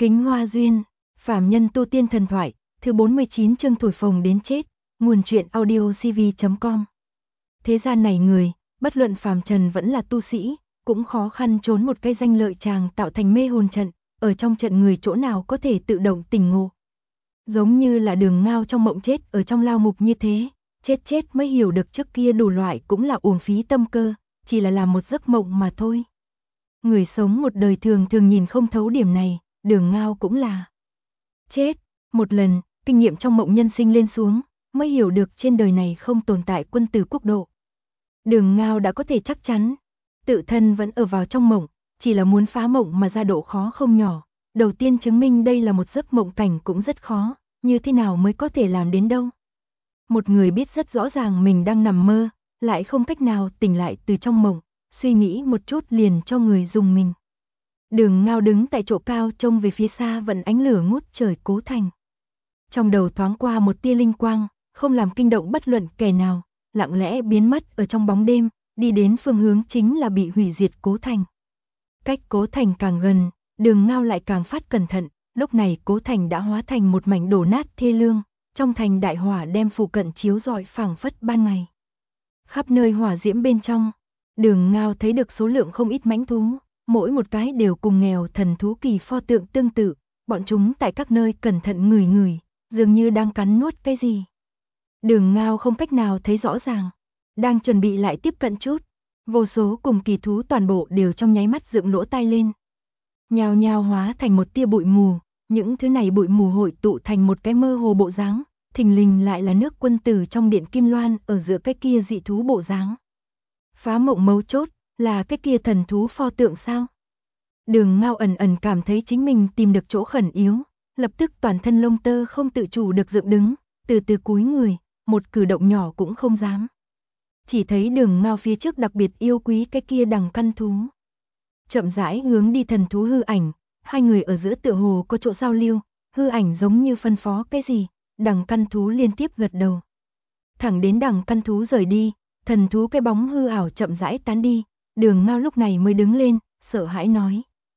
Kính Hoa Duyên, Phàm Nhân Tu Tiên Thần Thoại, thứ 49 chương thổi phồng đến chết, nguồn truyện audiocv.com. Thế gian này người, bất luận phàm trần vẫn là tu sĩ, cũng khó khăn trốn một cái danh lợi chàng tạo thành mê hồn trận, ở trong trận người chỗ nào có thể tự động tỉnh ngộ. Giống như là Đường Ngao trong mộng chết ở trong lao ngục như thế, chết mới hiểu được trước kia đủ loại cũng là uổng phí tâm cơ, chỉ là làm một giấc mộng mà thôi. Người sống một đời thường thường nhìn không thấu điểm này, Đường Ngao cũng là. Chết, một lần, kinh nghiệm trong mộng nhân sinh lên xuống, mới hiểu được trên đời này không tồn tại quân tử quốc độ. Đường Ngao đã có thể chắc chắn, tự thân vẫn ở vào trong mộng, chỉ là muốn phá mộng mà ra độ khó không nhỏ. Đầu tiên chứng minh đây là một giấc mộng cảnh cũng rất khó, như thế nào mới có thể làm đến đâu. Một người biết rất rõ ràng mình đang nằm mơ, lại không cách nào tỉnh lại từ trong mộng, suy nghĩ một chút liền cho người dùng mình. Đường Ngao đứng tại chỗ cao trông về phía xa vẫn ánh lửa ngút trời Cố Thành. Trong đầu thoáng qua một tia linh quang, không làm kinh động bất luận kẻ nào, lặng lẽ biến mất ở trong bóng đêm, đi đến phương hướng chính là bị hủy diệt Cố Thành. Cách Cố Thành càng gần, Đường Ngao lại càng phát cẩn thận, lúc này Cố Thành đã hóa thành một mảnh đổ nát thê lương, trong thành đại hỏa đem phụ cận chiếu rọi phảng phất ban ngày. Khắp nơi hỏa diễm bên trong, Đường Ngao thấy được số lượng không ít mãnh thú, mỗi một cái đều cùng nghèo thần thú kỳ pho tượng tương tự, bọn chúng tại các nơi cẩn thận ngửi, dường như đang cắn nuốt cái gì. Đường Ngao không cách nào thấy rõ ràng, đang chuẩn bị lại tiếp cận chút, vô số cùng kỳ thú toàn bộ đều trong nháy mắt dựng lỗ tai lên. Nhào nhào hóa thành một tia bụi mù, những thứ này bụi mù hội tụ thành một cái mơ hồ bộ dáng, thình lình lại là nước quân tử trong điện Kim Loan ở giữa cái kia dị thú bộ dáng. Phá mộng mấu chốt, là cái kia thần thú pho tượng sao? Đường Ngao ẩn cảm thấy chính mình tìm được chỗ khẩn yếu, lập tức toàn thân lông tơ không tự chủ được dựng đứng, từ từ cúi người, một cử động nhỏ cũng không dám. Chỉ thấy Đường Ngao phía trước đặc biệt yêu quý cái kia đằng căn thú. Chậm rãi hướng đi thần thú hư ảnh, hai người ở giữa tựa hồ có chỗ giao lưu, hư ảnh giống như phân phó cái gì, đằng căn thú liên tiếp gật đầu. Thẳng đến đằng căn thú rời đi, thần thú cái bóng hư ảo chậm rãi tán đi, Đường Ngao lúc này mới đứng lên, sợ hãi nói.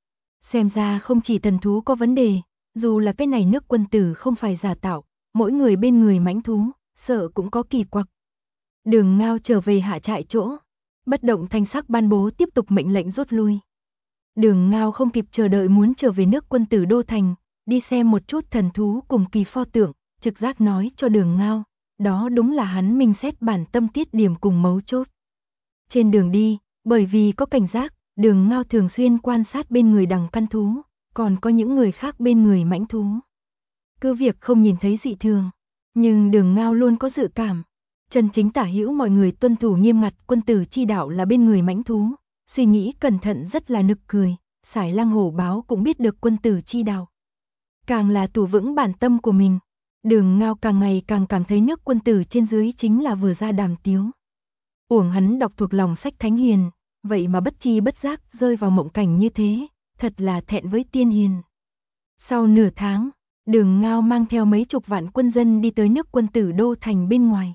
Xem ra không chỉ thần thú có vấn đề, dù là cái này nước quân tử không phải giả tạo, mỗi người bên người mãnh thú, sợ cũng có kỳ quặc. Đường Ngao trở về hạ trại chỗ, bất động thanh sắc ban bố tiếp tục mệnh lệnh rút lui. Đường Ngao không kịp chờ đợi muốn trở về nước quân tử đô thành, đi xem một chút thần thú cùng kỳ pho tượng, trực giác nói cho Đường Ngao, đó đúng là hắn minh xét bản tâm tiết điểm cùng mấu chốt. Trên đường đi, bởi vì có cảnh giác, Đường Ngao thường xuyên quan sát bên người đằng căn thú, còn có những người khác bên người mãnh thú. Cứ việc không nhìn thấy dị thường, nhưng Đường Ngao luôn có dự cảm. Chân chính tả hữu mọi người tuân thủ nghiêm ngặt quân tử chi đạo là bên người mãnh thú, suy nghĩ cẩn thận rất là nực cười, Sải Lang Hổ Báo cũng biết được quân tử chi đạo. Càng là tủ vững bản tâm của mình, Đường Ngao càng ngày càng cảm thấy nước quân tử trên dưới chính là vừa ra đàm tiếu. Uổng hắn đọc thuộc lòng sách thánh hiền, vậy mà bất chi bất giác rơi vào mộng cảnh như thế, thật là thẹn với tiên hiền. Sau nửa tháng, Đường Ngao mang theo mấy chục vạn quân dân đi tới nước quân tử đô thành bên ngoài.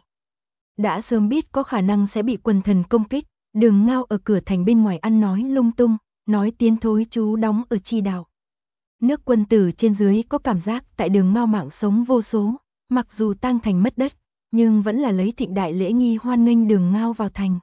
Đã sớm biết có khả năng sẽ bị quần thần công kích, Đường Ngao ở cửa thành bên ngoài ăn nói lung tung, nói tiến thối chú đóng ở chi đạo. Nước quân tử trên dưới có cảm giác tại Đường Ngao mạng sống vô số, mặc dù tang thành mất đất, nhưng vẫn là lấy thịnh đại lễ nghi hoan nghênh Đường Ngao vào thành.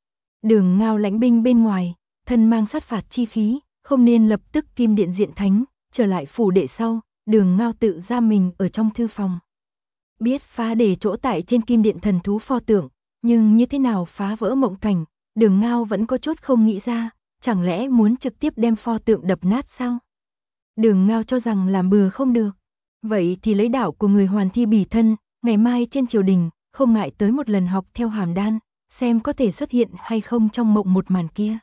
Đường Ngao lãnh binh bên ngoài, thân mang sát phạt chi khí, không nên lập tức kim điện diện thánh, trở lại phủ đệ sau, Đường Ngao tự giam mình ở trong thư phòng. Biết phá để chỗ tại trên kim điện thần thú pho tượng, nhưng như thế nào phá vỡ mộng cảnh, Đường Ngao vẫn có chút không nghĩ ra, chẳng lẽ muốn trực tiếp đem pho tượng đập nát sao? Đường Ngao cho rằng làm bừa không được, vậy thì lấy đạo của người hoàn thi bỉ thân, ngày mai trên triều đình, không ngại tới một lần học theo hàm đan, xem có thể xuất hiện hay không trong mộng một màn kia.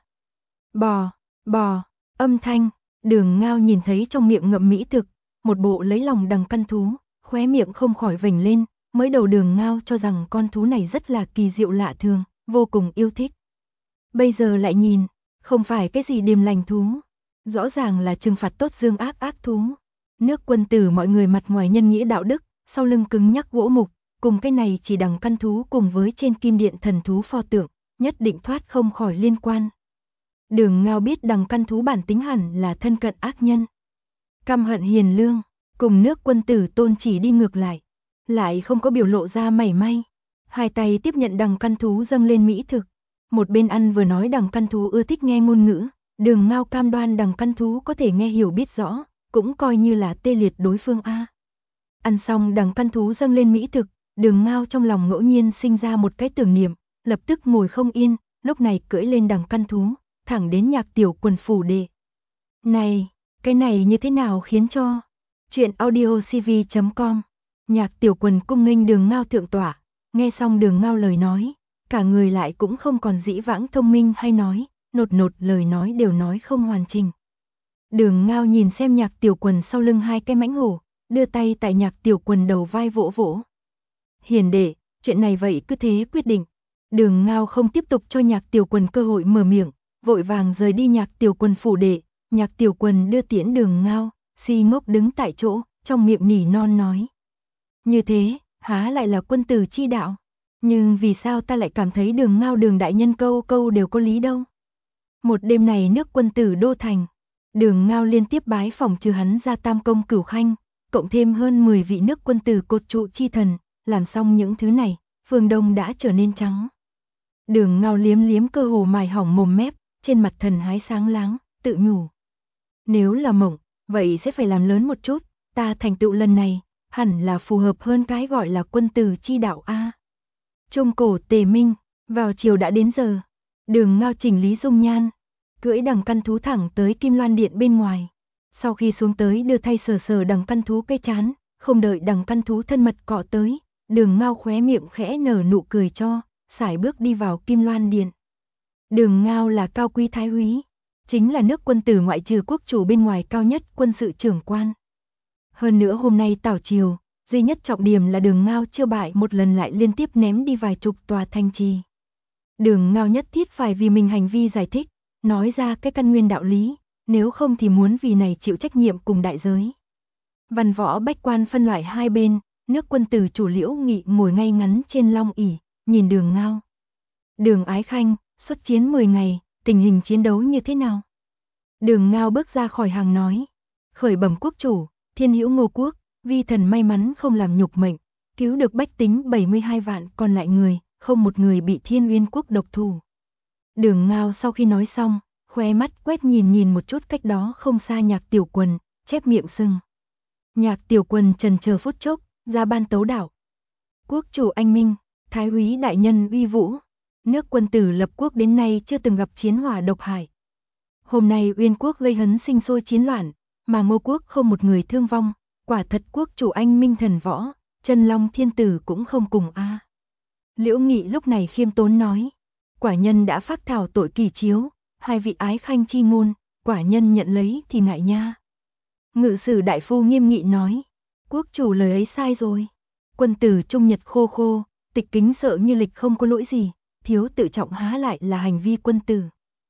Bò, âm thanh, Đường Ngao nhìn thấy trong miệng ngậm mỹ thực, một bộ lấy lòng đằng căn thú, khóe miệng không khỏi vểnh lên, mới đầu Đường Ngao cho rằng con thú này rất là kỳ diệu lạ thường, vô cùng yêu thích. Bây giờ lại nhìn, không phải cái gì điềm lành thú, rõ ràng là trừng phạt tốt dương ác thú. Nước quân tử mọi người mặt ngoài nhân nghĩa đạo đức, sau lưng cứng nhắc gỗ mục, cùng cái này chỉ đằng căn thú cùng với trên kim điện thần thú pho tượng, nhất định thoát không khỏi liên quan. Đường Ngao biết đằng căn thú bản tính hẳn là thân cận ác nhân. căm hận hiền lương, cùng nước quân tử Tôn Chỉ đi ngược lại không có biểu lộ ra mảy may. Hai tay tiếp nhận đằng căn thú dâng lên mỹ thực, một bên ăn vừa nói đằng căn thú ưa thích nghe ngôn ngữ, Đường Ngao cam đoan đằng căn thú có thể nghe hiểu biết rõ, cũng coi như là tê liệt đối phương a. Ăn xong đằng căn thú dâng lên mỹ thực, Đường Ngao trong lòng ngẫu nhiên sinh ra một cái tưởng niệm, lập tức ngồi không yên, lúc này cưỡi lên đằng căn thú, thẳng đến Nhạc Tiểu Quần phủ đệ. Này, cái này như thế nào khiến cho... Chuyện audiocv.com. Nhạc Tiểu Quần cung nghênh Đường Ngao thượng tọa, nghe xong Đường Ngao lời nói, cả người lại cũng không còn dĩ vãng thông minh hay nói, nột lời nói đều nói không hoàn chỉnh. Đường Ngao nhìn xem Nhạc Tiểu Quần sau lưng hai cái mãnh hổ, đưa tay tại Nhạc Tiểu Quần đầu vai vỗ vỗ. Hiền đệ, chuyện này vậy cứ thế quyết định. Đường Ngao không tiếp tục cho Nhạc Tiểu Quần cơ hội mở miệng, vội vàng rời đi Nhạc Tiểu Quần phủ đệ. Nhạc Tiểu Quần đưa tiễn Đường Ngao, si ngốc đứng tại chỗ, trong miệng nỉ non nói. Như thế, há lại là quân tử chi đạo. Nhưng vì sao ta lại cảm thấy Đường Ngao Đường đại nhân câu câu đều có lý đâu. Một đêm này nước quân tử đô thành, Đường Ngao liên tiếp bái phỏng trừ hắn ra Tam Công Cửu Khanh, cộng thêm hơn 10 vị nước quân tử cột trụ chi thần, làm xong những thứ này, phương đông đã trở nên trắng. Đường Ngao liếm liếm cơ hồ mài hỏng mồm mép, trên mặt thần hái sáng láng, tự nhủ. Nếu là mộng, vậy sẽ phải làm lớn một chút, ta thành tựu lần này, hẳn là phù hợp hơn cái gọi là quân tử chi đạo a. Trung cổ Tề Minh, vào chiều đã đến giờ, Đường Ngao chỉnh lý dung nhan, cưỡi đằng căn thú thẳng tới Kim Loan Điện bên ngoài. Sau khi xuống tới đưa thay sờ sờ đằng căn thú cái chán, không đợi đằng căn thú thân mật cọ tới, Đường Ngao khóe miệng khẽ nở nụ cười cho, sải bước đi vào Kim Loan Điện. Đường Ngao là cao quý thái úy, chính là nước quân tử ngoại trừ quốc chủ bên ngoài cao nhất quân sự trưởng quan. Hơn nữa hôm nay tảo triều, duy nhất trọng điểm là Đường Ngao chưa bại một lần lại liên tiếp ném đi vài chục tòa thành trì. Đường Ngao nhất thiết phải vì mình hành vi giải thích, nói ra cái căn nguyên đạo lý, nếu không thì muốn vì này chịu trách nhiệm cùng đại giới. Văn võ bách quan phân loại hai bên, nước quân tử chủ Liễu Nghị ngồi ngay ngắn trên long ỷ, nhìn Đường Ngao. Đường Ái Khanh, xuất chiến 10 ngày, tình hình chiến đấu như thế nào? Đường Ngao bước ra khỏi hàng nói, khởi bẩm quốc chủ, thiên hữu Ngô quốc, vi thần may mắn không làm nhục mệnh, cứu được bách tính 72 vạn còn lại người, không một người bị Thiên Uyên quốc độc thủ. Đường Ngao sau khi nói xong, khóe mắt quét nhìn một chút cách đó không xa Nhạc Tiểu Quần, chép miệng sưng. Nhạc Tiểu Quần trần chờ phút chốc, ra ban tấu đạo. Quốc chủ anh minh, thái úy đại nhân uy vũ, nước quân tử lập quốc đến nay chưa từng gặp chiến hỏa độc hại. Hôm nay Uyên quốc gây hấn sinh sôi chiến loạn, mà Ngô quốc không một người thương vong, quả thật quốc chủ anh minh thần võ, Chân Long thiên tử cũng không cùng a. Liễu Nghị lúc này khiêm tốn nói, quả nhân đã phác thảo tội kỳ chiếu, hai vị ái khanh chi ngôn, quả nhân nhận lấy thì ngại nha. Ngự sử đại phu nghiêm nghị nói, quốc chủ lời ấy sai rồi. Quân tử trung nhật khô khô, tịch kính sợ như lịch không có lỗi gì, thiếu tự trọng há lại là hành vi quân tử.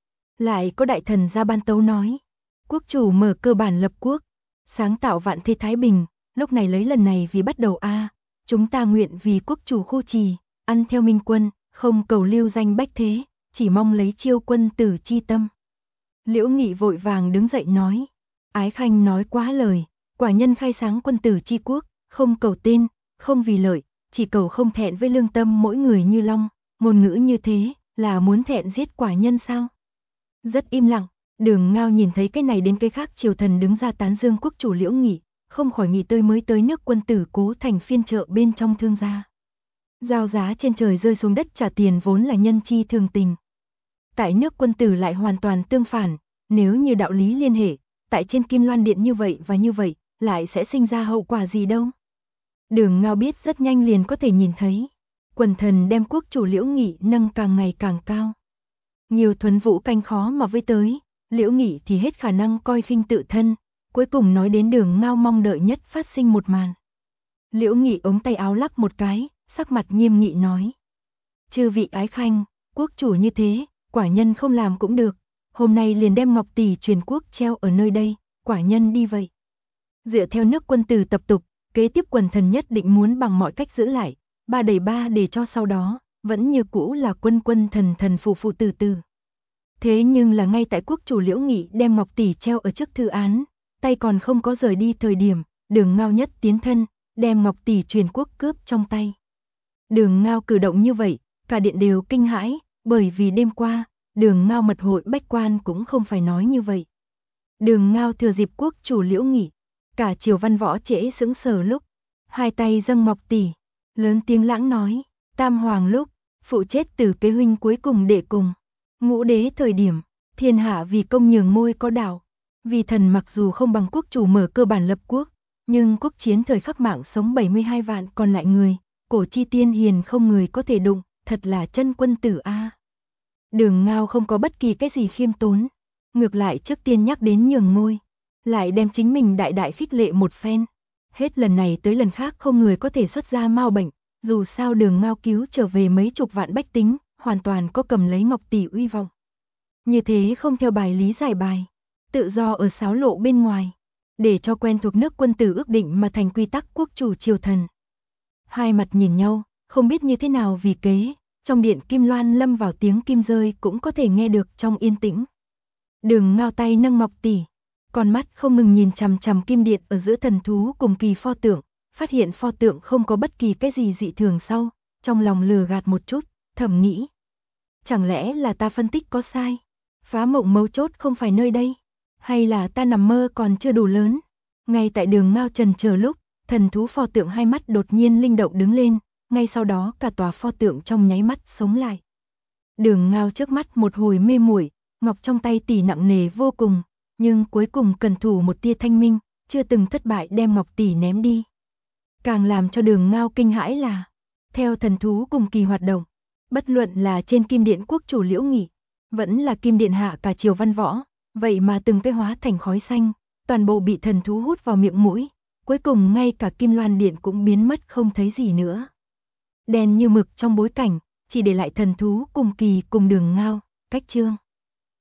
Lại có đại thần ra ban tấu nói, quốc chủ mở cơ bản lập quốc, sáng tạo vạn thế thái bình, lúc này lấy lần này vì bắt đầu a, chúng ta nguyện vì quốc chủ khu trì, ăn theo minh quân, không cầu lưu danh bách thế, chỉ mong lấy chiêu quân tử chi tâm. Liễu Nghị vội vàng đứng dậy nói, ái khanh nói quá lời, quả nhân khai sáng quân tử chi quốc, không cầu tên, không vì lợi, chỉ cầu không thẹn với lương tâm mỗi người như long, ngôn ngữ như thế, là muốn thẹn giết quả nhân sao? Rất im lặng, Đường Ngao nhìn thấy cái này đến cái khác triều thần đứng ra tán dương quốc chủ Liễu Nghị, không khỏi nghĩ mới tới nước quân tử Cố Thành phiên chợ bên trong thương gia. Giao giá trên trời rơi xuống đất trả tiền vốn là nhân chi thường tình. Tại nước quân tử lại hoàn toàn tương phản, nếu như đạo lý liên hệ, tại trên Kim Loan Điện như vậy và như vậy, lại sẽ sinh ra hậu quả gì đâu. Đường Ngao biết rất nhanh liền có thể nhìn thấy, quần thần đem quốc chủ Liễu Nghị nâng càng ngày càng cao. Nhiều thuần vũ canh khó mà với tới, Liễu Nghị thì hết khả năng coi khinh tự thân, cuối cùng nói đến Đường Ngao mong đợi nhất phát sinh một màn. Liễu Nghị ống tay áo lắc một cái, sắc mặt nghiêm nghị nói, chư vị ái khanh, quốc chủ như thế, quả nhân không làm cũng được, hôm nay liền đem ngọc tỷ truyền quốc treo ở nơi đây, quả nhân đi vậy. Dựa theo nước quân tử tập tục, kế tiếp quần thần nhất định muốn bằng mọi cách giữ lại, 3 để cho sau đó, vẫn như cũ là quân thần phù từ từ. Thế nhưng là ngay tại quốc chủ Liễu Nghị đem ngọc tỷ treo ở trước thư án, tay còn không có rời đi thời điểm, Đường Ngao nhất tiến thân, đem ngọc tỷ truyền quốc cướp trong tay. Đường Ngao cử động như vậy, cả điện đều kinh hãi, bởi vì đêm qua, Đường Ngao mật hội bách quan cũng không phải nói như vậy. Đường Ngao thừa dịp quốc chủ Liễu nghỉ, cả triều văn võ trễ sững sờ lúc, hai tay dâng ngọc tỷ, lớn tiếng lãng nói, Tam hoàng lúc, phụ chết từ kế huynh cuối cùng để cùng. Ngũ đế thời điểm, thiên hạ vì công nhường ngôi có đạo, vì thần mặc dù không bằng quốc chủ mở cơ bản lập quốc, nhưng quốc chiến thời khắc mạng sống 72 vạn còn lại người, cổ chi tiên hiền không người có thể đụng, thật là chân quân tử a. Đường Ngao không có bất kỳ cái gì khiêm tốn, ngược lại trước tiên nhắc đến nhường ngôi, lại đem chính mình đại đại khích lệ một phen. Hết lần này tới lần khác không người có thể xuất ra mau bệnh, dù sao Đường Ngao cứu trở về mấy chục vạn bách tính, hoàn toàn có cầm lấy ngọc tỷ uy vọng. Như thế không theo bài lý giải bài, tự do ở xáo lộ bên ngoài, để cho quen thuộc nước quân tử ước định mà thành quy tắc quốc chủ triều thần. Hai mặt nhìn nhau, không biết như thế nào vì kế, trong điện kim loan lâm vào tiếng kim rơi cũng có thể nghe được trong yên tĩnh. Đường Ngao tay nâng ngọc tỷ, con mắt không ngừng nhìn chằm chằm kim điện ở giữa thần thú cùng kỳ pho tượng, phát hiện pho tượng không có bất kỳ cái gì dị thường sau, trong lòng lừa gạt một chút, thầm nghĩ. Chẳng lẽ là ta phân tích có sai? Phá mộng mấu chốt không phải nơi đây? Hay là ta nằm mơ còn chưa đủ lớn? Ngay tại Đường Ngao trần chờ lúc, thần thú pho tượng hai mắt đột nhiên linh động đứng lên, ngay sau đó cả tòa pho tượng trong nháy mắt sống lại. Đường Ngao trước mắt một hồi mê muội, ngọc trong tay tỷ nặng nề vô cùng, nhưng cuối cùng cần thủ một tia thanh minh, chưa từng thất bại đem ngọc tỷ ném đi. Càng làm cho Đường Ngao kinh hãi là, theo thần thú cùng kỳ hoạt động, bất luận là trên kim điện quốc chủ Liễu nghỉ, vẫn là kim điện hạ cả triều văn võ, vậy mà từng cái hóa thành khói xanh, toàn bộ bị thần thú hút vào miệng mũi, cuối cùng ngay cả kim loan điện cũng biến mất không thấy gì nữa. Đen như mực trong bối cảnh, chỉ để lại thần thú cùng kỳ cùng Đường Ngao, cách chương.